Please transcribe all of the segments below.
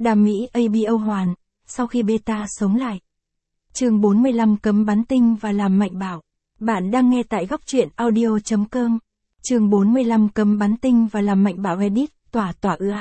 Đam mỹ ABO hoàn, sau khi beta sống lại. Chương 45 cấm bắn tinh và làm mạnh bạo. Bạn đang nghe tại góc truyện audio.com. Chương 45 cấm bắn tinh và làm mạnh bạo edit, tỏa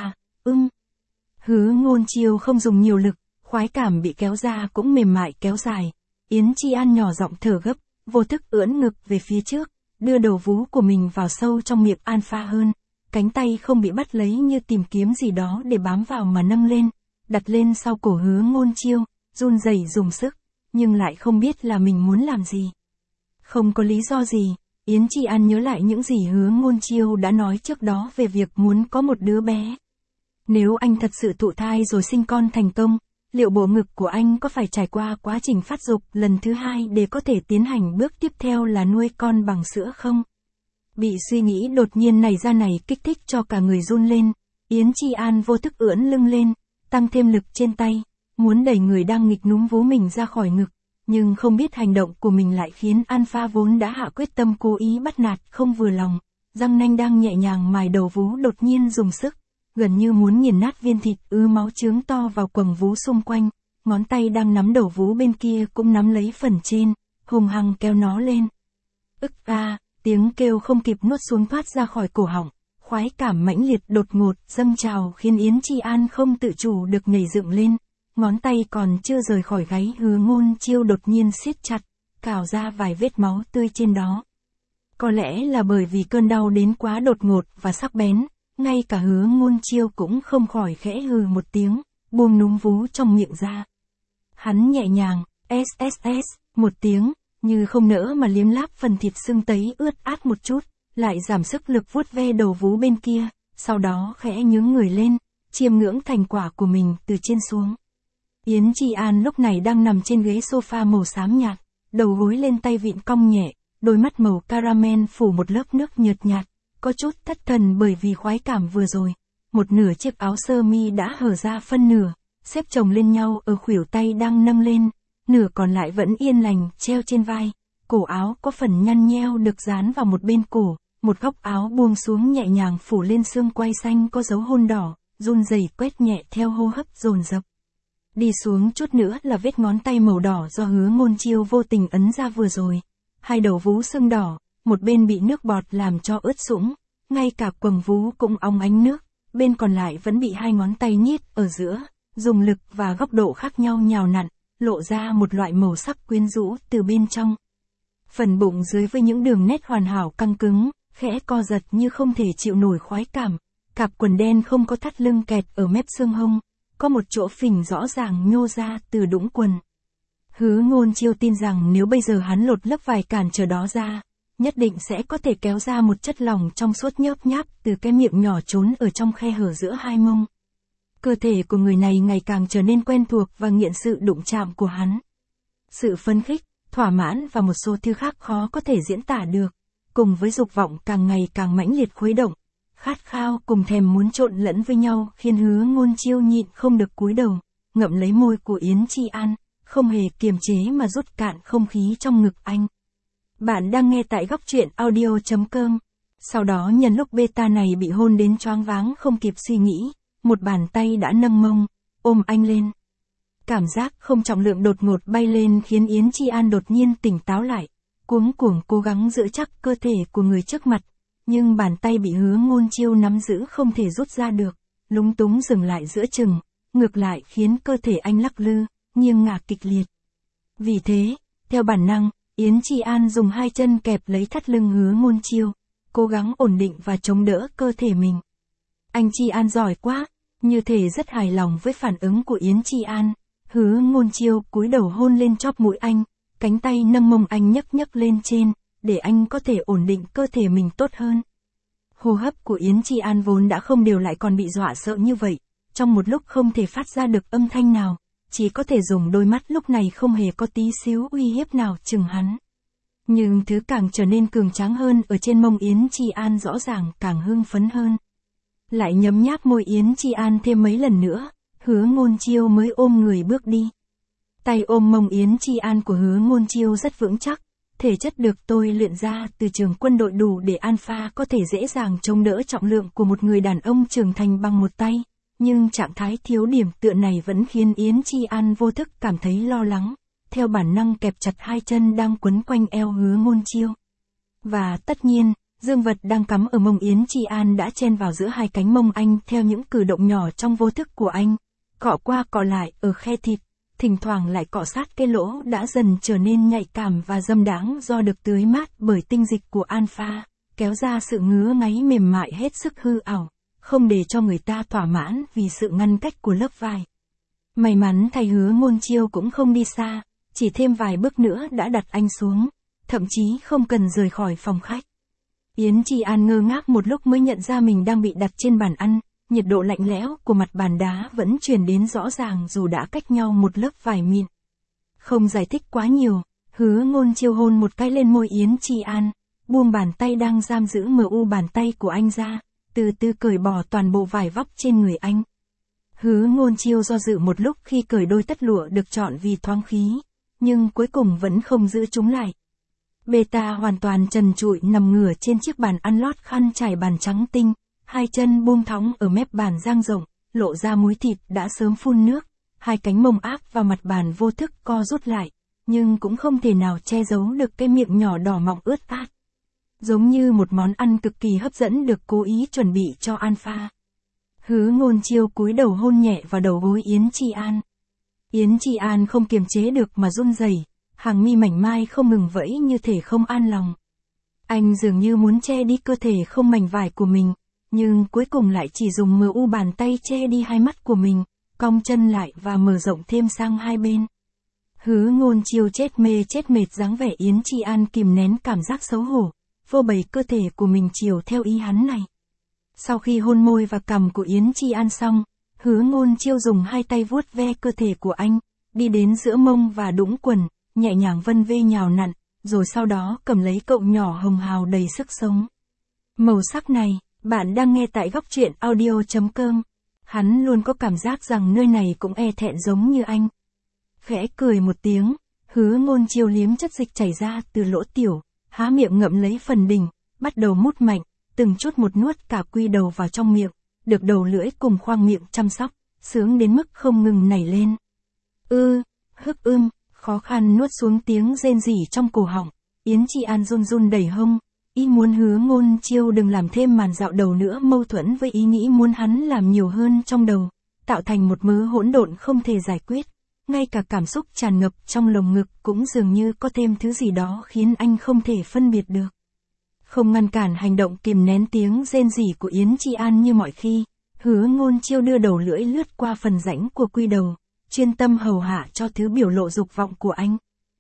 Hứa Ngôn Chiêu không dùng nhiều lực, khoái cảm bị kéo ra cũng mềm mại kéo dài. Yến Chi An nhỏ giọng thở gấp, vô thức ưỡn ngực về phía trước, đưa đầu vú của mình vào sâu trong miệng Alpha hơn. Cánh tay không bị bắt lấy như tìm kiếm gì đó để bám vào mà nâng lên, đặt lên sau cổ Hứa Ngôn Chiêu, run rẩy dùng sức, nhưng lại không biết là mình muốn làm gì. Không có lý do gì, Yến Chi An nhớ lại những gì Hứa Ngôn Chiêu đã nói trước đó về việc muốn có một đứa bé. Nếu anh thật sự thụ thai rồi sinh con thành công, liệu bộ ngực của anh có phải trải qua quá trình phát dục lần thứ hai để có thể tiến hành bước tiếp theo là nuôi con bằng sữa không? Bị suy nghĩ đột nhiên nảy ra này kích thích cho cả người run lên, Yến Chi An vô thức ưỡn lưng lên, tăng thêm lực trên tay, muốn đẩy người đang nghịch núm vú mình ra khỏi ngực, nhưng không biết hành động của mình lại khiến Alpha vốn đã hạ quyết tâm cố ý bắt nạt không vừa lòng, răng nanh đang nhẹ nhàng mài đầu vú đột nhiên dùng sức, gần như muốn nghiền nát viên thịt máu chướng to vào quầng vú xung quanh, ngón tay đang nắm đầu vú bên kia cũng nắm lấy phần trên, hùng hăng kéo nó lên. Tiếng kêu không kịp nuốt xuống thoát ra khỏi cổ họng, khoái cảm mãnh liệt đột ngột dâng trào khiến Yến Chi An không tự chủ được nhảy dựng lên, ngón tay còn chưa rời khỏi gáy Hứa Ngôn Chiêu đột nhiên siết chặt, cào ra vài vết máu tươi trên đó. Có lẽ là bởi vì cơn đau đến quá đột ngột và sắc bén, ngay cả Hứa Ngôn Chiêu cũng không khỏi khẽ hừ một tiếng, buông núm vú trong miệng ra. Hắn nhẹ nhàng, một tiếng, như không nỡ mà liếm láp phần thịt sưng tấy ướt át một chút, lại giảm sức lực vuốt ve đầu vú bên kia, sau đó khẽ nhướng người lên, chiêm ngưỡng thành quả của mình từ trên xuống. Yến Chi An lúc này đang nằm trên ghế sofa màu xám nhạt, đầu gối lên tay vịn cong nhẹ, đôi mắt màu caramel phủ một lớp nước nhợt nhạt, có chút thất thần bởi vì khoái cảm vừa rồi. Một nửa chiếc áo sơ mi đã hở ra phân nửa, xếp chồng lên nhau ở khuỷu tay đang nâng lên, nửa còn lại vẫn yên lành treo trên vai. Cổ áo có phần nhăn nheo được dán vào một bên cổ, một góc áo buông xuống nhẹ nhàng phủ lên xương quai xanh có dấu hôn đỏ, run rẩy quét nhẹ theo hô hấp dồn dập. Đi xuống chút nữa là vết ngón tay màu đỏ do Hứa Ngôn Chiêu vô tình ấn ra vừa rồi. Hai đầu vú sưng đỏ, một bên bị nước bọt làm cho ướt sũng, ngay cả quầng vú cũng óng ánh nước, bên còn lại vẫn bị hai ngón tay nhét ở giữa, dùng lực và góc độ khác nhau nhào nặn, lộ ra một loại màu sắc quyến rũ từ bên trong. Phần bụng dưới với những đường nét hoàn hảo căng cứng, khẽ co giật như không thể chịu nổi khoái cảm. Cặp quần đen không có thắt lưng kẹt ở mép xương hông, có một chỗ phình rõ ràng nhô ra từ đũng quần. Hứa Ngôn Chiêu tin rằng nếu bây giờ hắn lột lớp vải cản trở đó ra, nhất định sẽ có thể kéo ra một chất lỏng trong suốt nhớp nháp từ cái miệng nhỏ trốn ở trong khe hở giữa hai mông. Cơ thể của người này ngày càng trở nên quen thuộc và nghiện sự đụng chạm của hắn. Sự phấn khích, thỏa mãn và một số thứ khác khó có thể diễn tả được, cùng với dục vọng càng ngày càng mãnh liệt khuấy động, khát khao cùng thèm muốn trộn lẫn với nhau khiến Hứa Ngôn Chiêu nhịn không được cúi đầu, ngậm lấy môi của Yến Chi An, không hề kiềm chế mà rút cạn không khí trong ngực anh. Bạn đang nghe tại góc truyện audio.com. Sau đó nhân lúc beta này bị hôn đến choáng váng không kịp suy nghĩ, một bàn tay đã nâng mông, ôm anh lên. Cảm giác không trọng lượng đột ngột bay lên khiến Yến Chi An đột nhiên tỉnh táo lại, cuống cuồng cố gắng giữ chắc cơ thể của người trước mặt, nhưng bàn tay bị Hứa Ngôn Chiêu nắm giữ không thể rút ra được, lúng túng dừng lại giữa chừng, ngược lại khiến cơ thể anh lắc lư, nghiêng ngả kịch liệt. Vì thế, theo bản năng, Yến Chi An dùng hai chân kẹp lấy thắt lưng Hứa Ngôn Chiêu, cố gắng ổn định và chống đỡ cơ thể mình. Anh Chi An giỏi quá, như thể rất hài lòng với phản ứng của Yến Chi An. Hứa Ngôn Chiêu cúi đầu hôn lên chóp mũi anh, cánh tay nâng mông anh nhấc nhấc lên trên, để anh có thể ổn định cơ thể mình tốt hơn. Hô hấp của Yến Chi An vốn đã không đều lại còn bị dọa sợ như vậy, trong một lúc không thể phát ra được âm thanh nào, chỉ có thể dùng đôi mắt lúc này không hề có tí xíu uy hiếp nào chừng hắn. Nhưng thứ càng trở nên cường tráng hơn ở trên mông Yến Chi An rõ ràng càng hưng phấn hơn. Lại nhấm nháp môi Yến Chi An thêm mấy lần nữa, Hứa Ngôn Chiêu mới ôm người bước đi. Tay ôm mông Yến Chi An của Hứa Ngôn Chiêu rất vững chắc, thể chất được tôi luyện ra từ trường quân đội đủ để Alpha có thể dễ dàng chống đỡ trọng lượng của một người đàn ông trưởng thành bằng một tay, Nhưng trạng thái thiếu điểm tựa này vẫn khiến Yến Chi An vô thức cảm thấy lo lắng, theo bản năng kẹp chặt hai chân đang quấn quanh eo Hứa Ngôn Chiêu. Và tất nhiên, dương vật đang cắm ở mông Yến Chi An đã chen vào giữa hai cánh mông anh theo những cử động nhỏ trong vô thức của anh, cọ qua cọ lại ở khe thịt, thỉnh thoảng lại cọ sát cái lỗ đã dần trở nên nhạy cảm và dâm đáng do được tưới mát bởi tinh dịch của alpha, kéo ra sự ngứa ngáy mềm mại hết sức hư ảo, không để cho người ta thỏa mãn vì sự ngăn cách của lớp vải. May mắn thay Hứa Ngôn Chiêu cũng không đi xa, chỉ thêm vài bước nữa đã đặt anh xuống, thậm chí không cần rời khỏi phòng khách. Yến Chi An ngơ ngác một lúc mới nhận ra mình đang bị đặt trên bàn ăn, nhiệt độ lạnh lẽo của mặt bàn đá vẫn truyền đến rõ ràng dù đã cách nhau một lớp vải mịn. Không giải thích quá nhiều, Hứa Ngôn Chiêu hôn một cái lên môi Yến Chi An, buông bàn tay đang giam giữ bàn tay của anh ra, từ từ cởi bỏ toàn bộ vải vóc trên người anh. Hứa Ngôn Chiêu do dự một lúc khi cởi đôi tất lụa được chọn vì thoáng khí, nhưng cuối cùng vẫn không giữ chúng lại. Beta hoàn toàn trần trụi nằm ngửa trên chiếc bàn ăn lót khăn trải bàn trắng tinh, hai chân buông thõng ở mép bàn dang rộng, lộ ra múi thịt đã sớm phun nước, hai cánh mông áp vào mặt bàn vô thức co rút lại, nhưng cũng không thể nào che giấu được cái miệng nhỏ đỏ mọng ướt át. Giống như một món ăn cực kỳ hấp dẫn được cố ý chuẩn bị cho alpha. Hứa Ngôn Chiêu cúi đầu hôn nhẹ vào đầu gối Yến Chi An. Yến Chi An không kiềm chế được mà run rẩy, hàng mi mảnh mai không ngừng vẫy như thể không an lòng. Anh dường như muốn che đi cơ thể không mảnh vải của mình, nhưng cuối cùng lại chỉ dùng bàn tay che đi hai mắt của mình, cong chân lại và mở rộng thêm sang hai bên. Hứa Ngôn Chiêu chết mê chết mệt dáng vẻ Yến Chi An kìm nén cảm giác xấu hổ, vô bày cơ thể của mình chiều theo ý hắn này. Sau khi hôn môi và cằm của Yến Chi An xong, Hứa Ngôn Chiêu dùng hai tay vuốt ve cơ thể của anh, đi đến giữa mông và đũng quần, nhẹ nhàng vân vê nhào nặn, rồi sau đó cầm lấy cậu nhỏ hồng hào đầy sức sống. Màu sắc này, bạn đang nghe tại Góc Truyện Audio.com. Hắn luôn có cảm giác rằng nơi này cũng e thẹn giống như anh. Khẽ cười một tiếng, Hứa Ngôn Chiêu liếm chất dịch chảy ra từ lỗ tiểu, há miệng ngậm lấy phần đỉnh, bắt đầu mút mạnh, từng chút một nuốt cả quy đầu vào trong miệng, được đầu lưỡi cùng khoang miệng chăm sóc, sướng đến mức không ngừng nảy lên. Khó khăn nuốt xuống tiếng rên rỉ trong cổ họng, Yến Chi An run run đẩy hông, ý muốn Hứa Ngôn Chiêu đừng làm thêm màn dạo đầu nữa mâu thuẫn với ý nghĩ muốn hắn làm nhiều hơn trong đầu, tạo thành một mớ hỗn độn không thể giải quyết, ngay cả cảm xúc tràn ngập trong lồng ngực cũng dường như có thêm thứ gì đó khiến anh không thể phân biệt được. Không ngăn cản hành động kìm nén tiếng rên rỉ của Yến Chi An như mọi khi, Hứa Ngôn Chiêu đưa đầu lưỡi lướt qua phần rãnh của quy đầu, chuyên tâm hầu hạ cho thứ biểu lộ dục vọng của anh.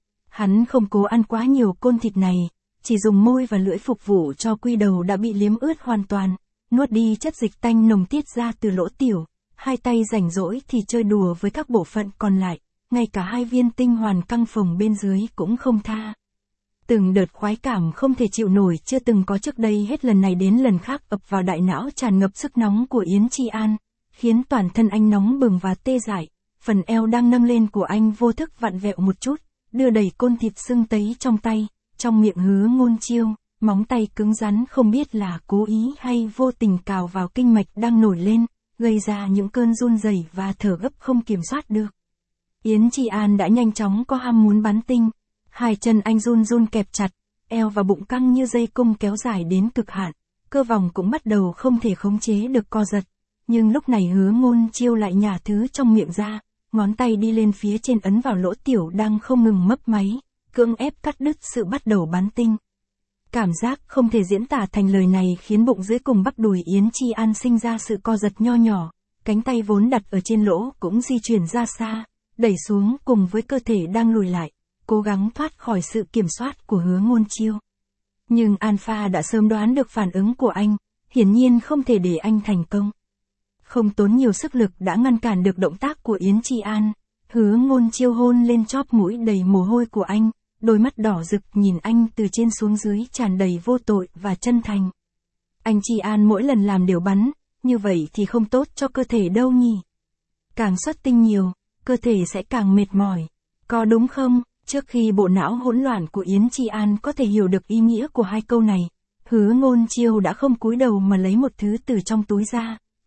Hắn không cố ăn quá nhiều côn thịt này, chỉ dùng môi và lưỡi phục vụ cho quy đầu đã bị liếm ướt hoàn toàn, nuốt đi chất dịch tanh nồng tiết ra từ lỗ tiểu, hai tay rảnh rỗi thì chơi đùa với các bộ phận còn lại, ngay cả hai viên tinh hoàn căng phồng bên dưới cũng không tha. Từng đợt khoái cảm không thể chịu nổi chưa từng có trước đây hết lần này đến lần khác ập vào đại não tràn ngập sức nóng của Yến Chi An, khiến toàn thân anh nóng bừng và tê dại, phần eo đang nâng lên của anh vô thức vặn vẹo một chút, đưa đầy côn thịt sưng tấy trong tay, trong miệng Hứa Ngôn Chiêu, móng tay cứng rắn không biết là cố ý hay vô tình cào vào kinh mạch đang nổi lên, gây ra những cơn run rẩy và thở gấp không kiểm soát được. Yến Chi An đã nhanh chóng có ham muốn bắn tinh. Hai chân anh run run kẹp chặt, eo và bụng căng như dây cung kéo dài đến cực hạn, cơ vòng cũng bắt đầu không thể khống chế được co giật. Nhưng lúc này Hứa Ngôn Chiêu lại nhả thứ trong miệng ra, ngón tay đi lên phía trên ấn vào lỗ tiểu đang không ngừng mấp máy, cưỡng ép cắt đứt sự bắt đầu bắn tinh. Cảm giác không thể diễn tả thành lời này khiến bụng dưới cùng bắp đùi Yến Chi An sinh ra sự co giật nho nhỏ, cánh tay vốn đặt ở trên lỗ cũng di chuyển ra xa, đẩy xuống cùng với cơ thể đang lùi lại, cố gắng thoát khỏi sự kiểm soát của Hứa Ngôn Chiêu. Nhưng Alpha đã sớm đoán được phản ứng của anh, hiển nhiên không thể để anh thành công. Không tốn nhiều sức lực đã ngăn cản được động tác của Yến Chi An, Hứa Ngôn Chiêu hôn lên chóp mũi đầy mồ hôi của anh, đôi mắt đỏ rực nhìn anh từ trên xuống dưới tràn đầy vô tội và chân thành. Anh Chi An mỗi lần làm đều bắn, như vậy thì không tốt cho cơ thể đâu nhỉ. Càng xuất tinh nhiều, cơ thể sẽ càng mệt mỏi, có đúng không? Trước khi bộ não hỗn loạn của Yến Chi An có thể hiểu được ý nghĩa của hai câu này, Hứa Ngôn Chiêu đã không cúi đầu mà lấy một thứ từ trong túi ra,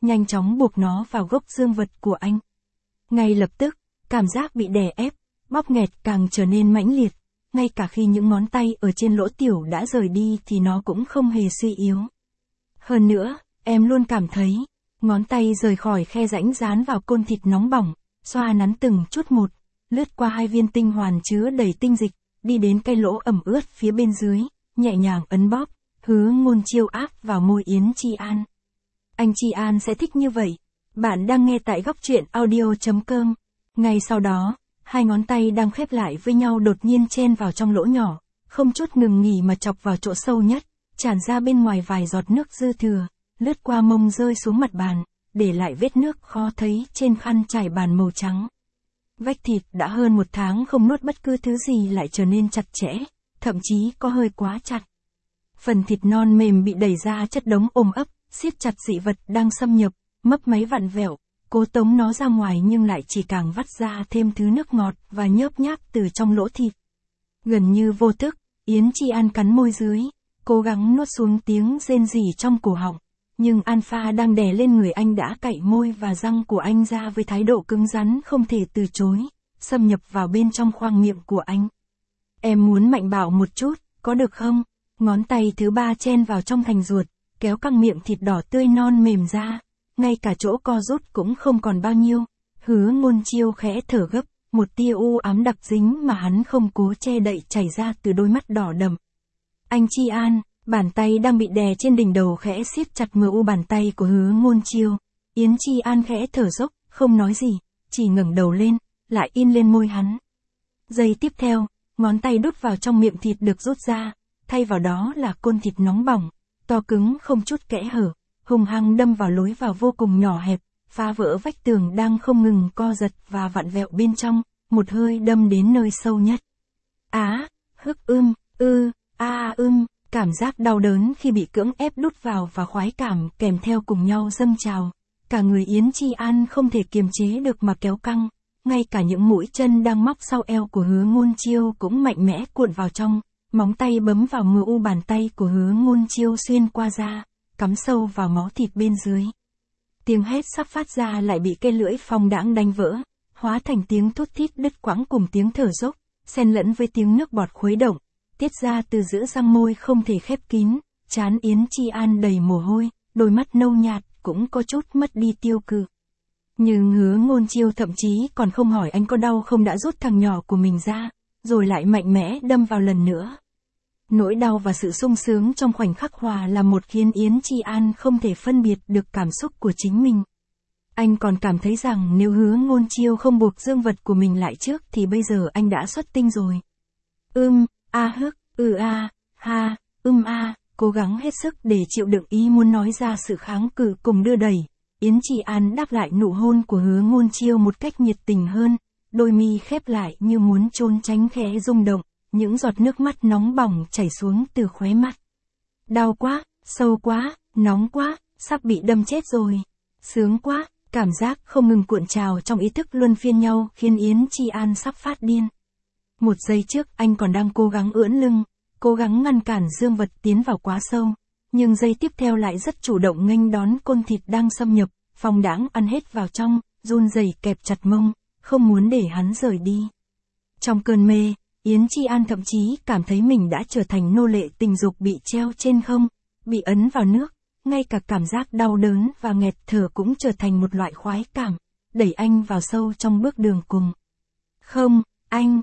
nhanh chóng buộc nó vào gốc dương vật của anh. Ngay lập tức, cảm giác bị đè ép, bóp nghẹt càng trở nên mãnh liệt, ngay cả khi những ngón tay ở trên lỗ tiểu đã rời đi thì nó cũng không hề suy yếu. Hơn nữa, em luôn cảm thấy, ngón tay rời khỏi khe rãnh dán vào côn thịt nóng bỏng, xoa nắn từng chút một, lướt qua 2 viên tinh hoàn chứa đầy tinh dịch, đi đến cái lỗ ẩm ướt phía bên dưới, nhẹ nhàng ấn bóp, Hứa Ngôn Chiêu áp vào môi Yến Chi An. Anh Chi An sẽ thích như vậy. Bạn đang nghe tại góc truyện audio.com. Ngay sau đó, 2 ngón tay đang khép lại với nhau đột nhiên chen vào trong lỗ nhỏ, không chút ngừng nghỉ mà chọc vào chỗ sâu nhất, tràn ra bên ngoài vài giọt nước dư thừa, lướt qua mông rơi xuống mặt bàn, để lại vết nước khó thấy trên khăn trải bàn màu trắng. Vách thịt đã hơn 1 tháng không nuốt bất cứ thứ gì lại trở nên chặt chẽ, thậm chí có hơi quá chặt. Phần thịt non mềm bị đẩy ra chất đống ôm ấp, siết chặt dị vật đang xâm nhập, mấp máy vặn vẹo, cố tống nó ra ngoài nhưng lại chỉ càng vắt ra thêm thứ nước ngọt và nhớp nháp từ trong lỗ thịt. Gần như vô thức, Yến Chi An cắn môi dưới, cố gắng nuốt xuống tiếng rên rỉ trong cổ họng, nhưng alpha đang đè lên người anh đã cạy môi và răng của anh ra với thái độ cứng rắn không thể từ chối, xâm nhập vào bên trong khoang miệng của anh. Em muốn mạnh bạo một chút, có được không? Ngón tay thứ 3 chen vào trong thành ruột, kéo căng miệng thịt đỏ tươi non mềm ra, ngay cả chỗ co rút cũng không còn bao nhiêu. Hứa Ngôn Chiêu khẽ thở gấp, một tia u ám đặc dính mà hắn không cố che đậy chảy ra từ đôi mắt đỏ đậm. Anh Chi An, bàn tay đang bị đè trên đỉnh đầu khẽ siết chặt mờ u bàn tay của Hứa Ngôn Chiêu. Yến Chi An khẽ thở dốc, không nói gì, chỉ ngẩng đầu lên, lại in lên môi hắn. Giây tiếp theo, ngón tay đút vào trong miệng thịt được rút ra, thay vào đó là côn thịt nóng bỏng, to cứng không chút kẽ hở, hung hăng đâm vào lối vào vô cùng nhỏ hẹp, phá vỡ vách tường đang không ngừng co giật và vặn vẹo bên trong, một hơi đâm đến nơi sâu nhất. Cảm giác đau đớn khi bị cưỡng ép đút vào và khoái cảm kèm theo cùng nhau dâng trào. Cả người Yến Chi An không thể kiềm chế được mà kéo căng, ngay cả những mũi chân đang móc sau eo của Hứa Ngôn Chiêu cũng mạnh mẽ cuộn vào trong, móng tay bấm vào mờ u bàn tay của Hứa Ngôn Chiêu xuyên qua da, cắm sâu vào máu thịt bên dưới. Tiếng hét sắp phát ra lại bị cây lưỡi phong đãng đánh vỡ, hóa thành tiếng thút thít đứt quãng cùng tiếng thở dốc, xen lẫn với tiếng nước bọt khuấy động, tiết ra từ giữa răng môi không thể khép kín, trán Yến Chi An đầy mồ hôi, đôi mắt nâu nhạt cũng có chút mất đi tiêu cự. Nhưng Hứa Ngôn Chiêu thậm chí còn không hỏi anh có đau không đã rút thằng nhỏ của mình ra, rồi lại mạnh mẽ đâm vào lần nữa. Nỗi đau và sự sung sướng trong khoảnh khắc hòa là một khiến Yến Chi An không thể phân biệt được cảm xúc của chính mình. Anh còn cảm thấy rằng nếu Hứa Ngôn Chiêu không buộc dương vật của mình lại trước thì bây giờ anh đã xuất tinh rồi. Cố gắng hết sức để chịu đựng ý muốn nói ra sự kháng cự cùng đưa đẩy. Yến Chi An đáp lại nụ hôn của Hứa Ngôn Chiêu một cách nhiệt tình hơn, đôi mi khép lại như muốn trốn tránh khẽ rung động, những giọt nước mắt nóng bỏng chảy xuống từ khóe mắt. Đau quá, sâu quá, nóng quá, sắp bị đâm chết rồi. Sướng quá, cảm giác không ngừng cuộn trào trong ý thức luân phiên nhau khiến Yến Chi An sắp phát điên. Một giây trước anh còn đang cố gắng ưỡn lưng, cố gắng ngăn cản dương vật tiến vào quá sâu, nhưng giây tiếp theo lại rất chủ động nghênh đón côn thịt đang xâm nhập, phong đãng ăn hết vào trong, run rẩy kẹp chặt mông, không muốn để hắn rời đi. Trong cơn mê, Yến Chi An thậm chí cảm thấy mình đã trở thành nô lệ tình dục bị treo trên không, bị ấn vào nước, ngay cả cảm giác đau đớn và nghẹt thở cũng trở thành một loại khoái cảm, đẩy anh vào sâu trong bước đường cùng. Không, anh,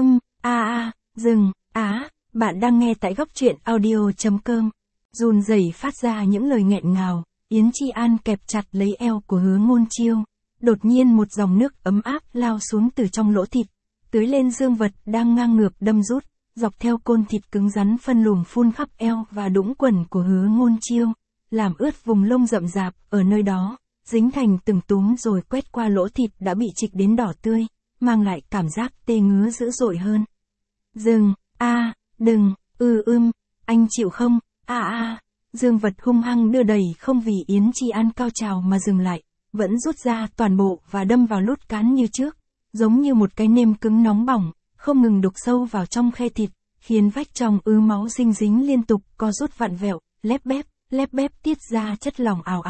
bạn đang nghe tại góc truyện audio.com. Run rẩy phát ra những lời nghẹn ngào, Yến Chi An kẹp chặt lấy eo của Hứa Ngôn Chiêu. Đột nhiên một dòng nước ấm áp lao xuống từ trong lỗ thịt, tưới lên dương vật đang ngang ngược đâm rút, dọc theo côn thịt cứng rắn phân luồng phun khắp eo và đũng quần của Hứa Ngôn Chiêu, làm ướt vùng lông rậm rạp ở nơi đó, dính thành từng túm rồi quét qua lỗ thịt đã bị trịch đến đỏ tươi, mang lại cảm giác tê ngứa dữ dội hơn. Dừng, đừng, anh chịu không, dương vật hung hăng đưa đẩy không vì Yến Chi An cao trào mà dừng lại, vẫn rút ra toàn bộ và đâm vào lút cán như trước, giống như một cái nêm cứng nóng bỏng, không ngừng đục sâu vào trong khe thịt, khiến vách trong máu dinh dính liên tục co rút vặn vẹo, lép bép tiết ra chất lỏng ào ạt,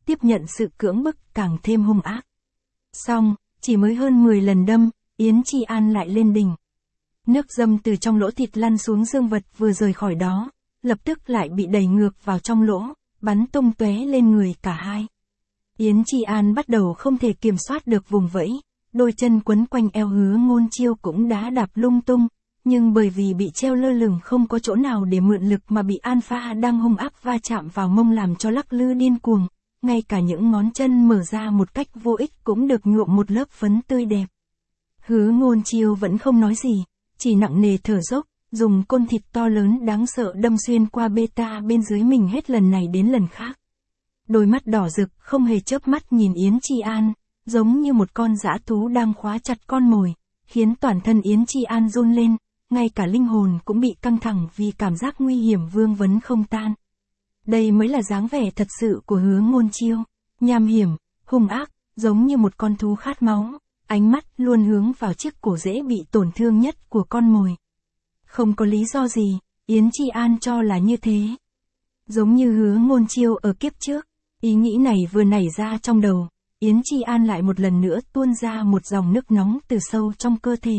tiếp nhận sự cưỡng bức càng thêm hung ác. Xong, chỉ mới hơn 10 lần đâm, Yến Chi An lại lên đỉnh. Nước dâm từ trong lỗ thịt lăn xuống dương vật vừa rời khỏi đó, lập tức lại bị đẩy ngược vào trong lỗ, bắn tung tóe lên người cả hai. Yến Chi An bắt đầu không thể kiểm soát được vùng vẫy, đôi chân quấn quanh eo Hứa Ngôn Chiêu cũng đã đạp lung tung, nhưng bởi vì bị treo lơ lửng không có chỗ nào để mượn lực mà bị Alpha đang hung ác va chạm vào mông làm cho lắc lư điên cuồng, ngay cả những ngón chân mở ra một cách vô ích cũng được nhuộm một lớp phấn tươi đẹp. Hứa Ngôn Chiêu vẫn không nói gì, chỉ nặng nề thở dốc, dùng côn thịt to lớn đáng sợ đâm xuyên qua beta bên dưới mình hết lần này đến lần khác. Đôi mắt đỏ rực không hề chớp mắt nhìn Yến Chi An, giống như một con dã thú đang khóa chặt con mồi, khiến toàn thân Yến Chi An run lên, ngay cả linh hồn cũng bị căng thẳng vì cảm giác nguy hiểm vương vấn không tan. Đây mới là dáng vẻ thật sự của Hứa Ngôn Chiêu, nham hiểm, hung ác, giống như một con thú khát máu, ánh mắt luôn hướng vào chiếc cổ dễ bị tổn thương nhất của con mồi. Không có lý do gì, Yến Chi An cho là như thế. Giống như Hứa Ngôn Chiêu ở kiếp trước, ý nghĩ này vừa nảy ra trong đầu, Yến Chi An lại một lần nữa tuôn ra một dòng nước nóng từ sâu trong cơ thể.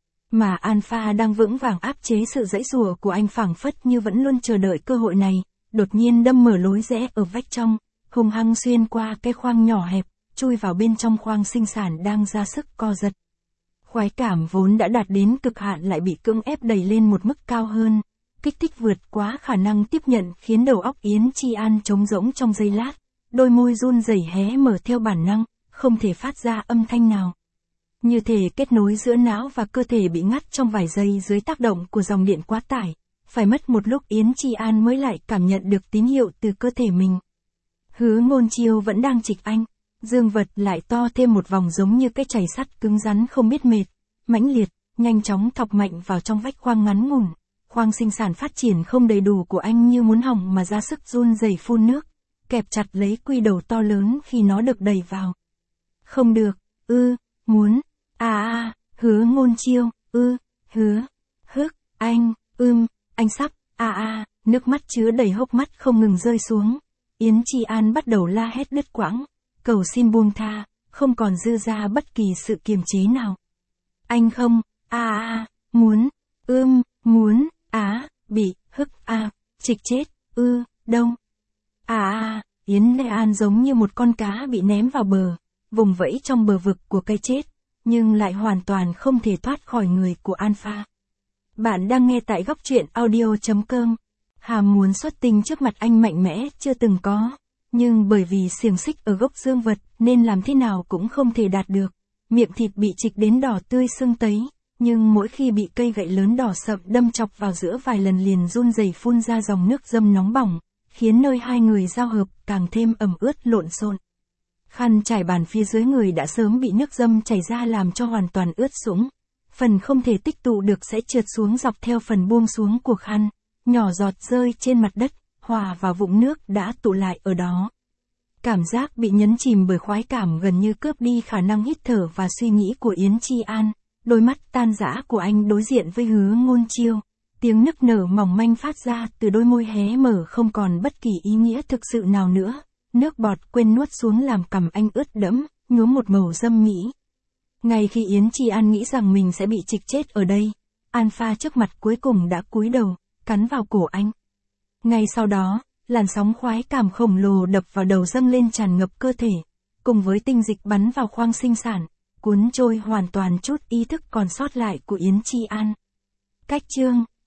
Mà Alpha đang vững vàng áp chế sự giãy giụa của anh phảng phất như vẫn luôn chờ đợi cơ hội này, đột nhiên đâm mở lối rẽ ở vách trong, hung hăng xuyên qua cái khoang nhỏ hẹp, chui vào bên trong khoang sinh sản đang ra sức co giật. Khoái cảm vốn đã đạt đến cực hạn lại bị cưỡng ép đẩy lên một mức cao hơn, kích thích vượt quá khả năng tiếp nhận khiến đầu óc Yến Chi An trống rỗng trong giây lát, đôi môi run rẩy hé mở theo bản năng, không thể phát ra âm thanh nào. Như thể kết nối giữa não và cơ thể bị ngắt trong vài giây dưới tác động của dòng điện quá tải, phải mất một lúc Yến Chi An mới lại cảm nhận được tín hiệu từ cơ thể mình. Hứa Ngôn Chiêu vẫn đang trịch anh, dương vật lại to thêm một vòng giống như cái chày sắt cứng rắn không biết mệt, mãnh liệt, nhanh chóng thọc mạnh vào trong vách khoang ngắn ngủn. Khoang sinh sản phát triển không đầy đủ của anh như muốn hỏng mà ra sức run rẩy phun nước, kẹp chặt lấy quy đầu to lớn khi nó được đẩy vào. Không được, muốn, Hứa Ngôn Chiêu, hứa, anh sắp, nước mắt chứa đầy hốc mắt không ngừng rơi xuống. Yến Chi An bắt đầu la hét đứt quãng, cầu xin buông tha, không còn dư ra bất kỳ sự kiềm chế nào. Anh không, muốn, bị, trịch chết, đâu. Yến Lê An giống như một con cá bị ném vào bờ, vùng vẫy trong bờ vực của cái chết, nhưng lại hoàn toàn không thể thoát khỏi người của Alpha. Bạn đang nghe tại góc truyện audio.com. Hàm muốn xuất tinh trước mặt anh mạnh mẽ chưa từng có, nhưng bởi vì xiềng xích ở gốc dương vật nên làm thế nào cũng không thể đạt được. Miệng thịt bị trịch đến đỏ tươi sưng tấy, nhưng mỗi khi bị cây gậy lớn đỏ sậm đâm chọc vào giữa vài lần liền run rẩy phun ra dòng nước dâm nóng bỏng, khiến nơi hai người giao hợp càng thêm ẩm ướt lộn xộn. Khăn trải bàn phía dưới người đã sớm bị nước dâm chảy ra làm cho hoàn toàn ướt sũng. Phần không thể tích tụ được sẽ trượt xuống dọc theo phần buông xuống của khăn, nhỏ giọt rơi trên mặt đất, hòa vào vũng nước đã tụ lại ở đó. Cảm giác bị nhấn chìm bởi khoái cảm gần như cướp đi khả năng hít thở và suy nghĩ của Yến Chi An, đôi mắt tan rã của anh đối diện với Hứa Ngôn Chiêu. Tiếng nức nở mỏng manh phát ra từ đôi môi hé mở không còn bất kỳ ý nghĩa thực sự nào nữa, nước bọt quên nuốt xuống làm cằm anh ướt đẫm, nhuốm một màu dâm mỹ. Ngay khi Yến Chi An nghĩ rằng mình sẽ bị trịch chết ở đây, Alpha trước mặt cuối cùng đã cúi đầu, cắn vào cổ anh. Ngay sau đó, làn sóng khoái cảm khổng lồ đập vào đầu dâng lên tràn ngập cơ thể, cùng với tinh dịch bắn vào khoang sinh sản, cuốn trôi hoàn toàn chút ý thức còn sót lại của Yến Chi An. Cách chương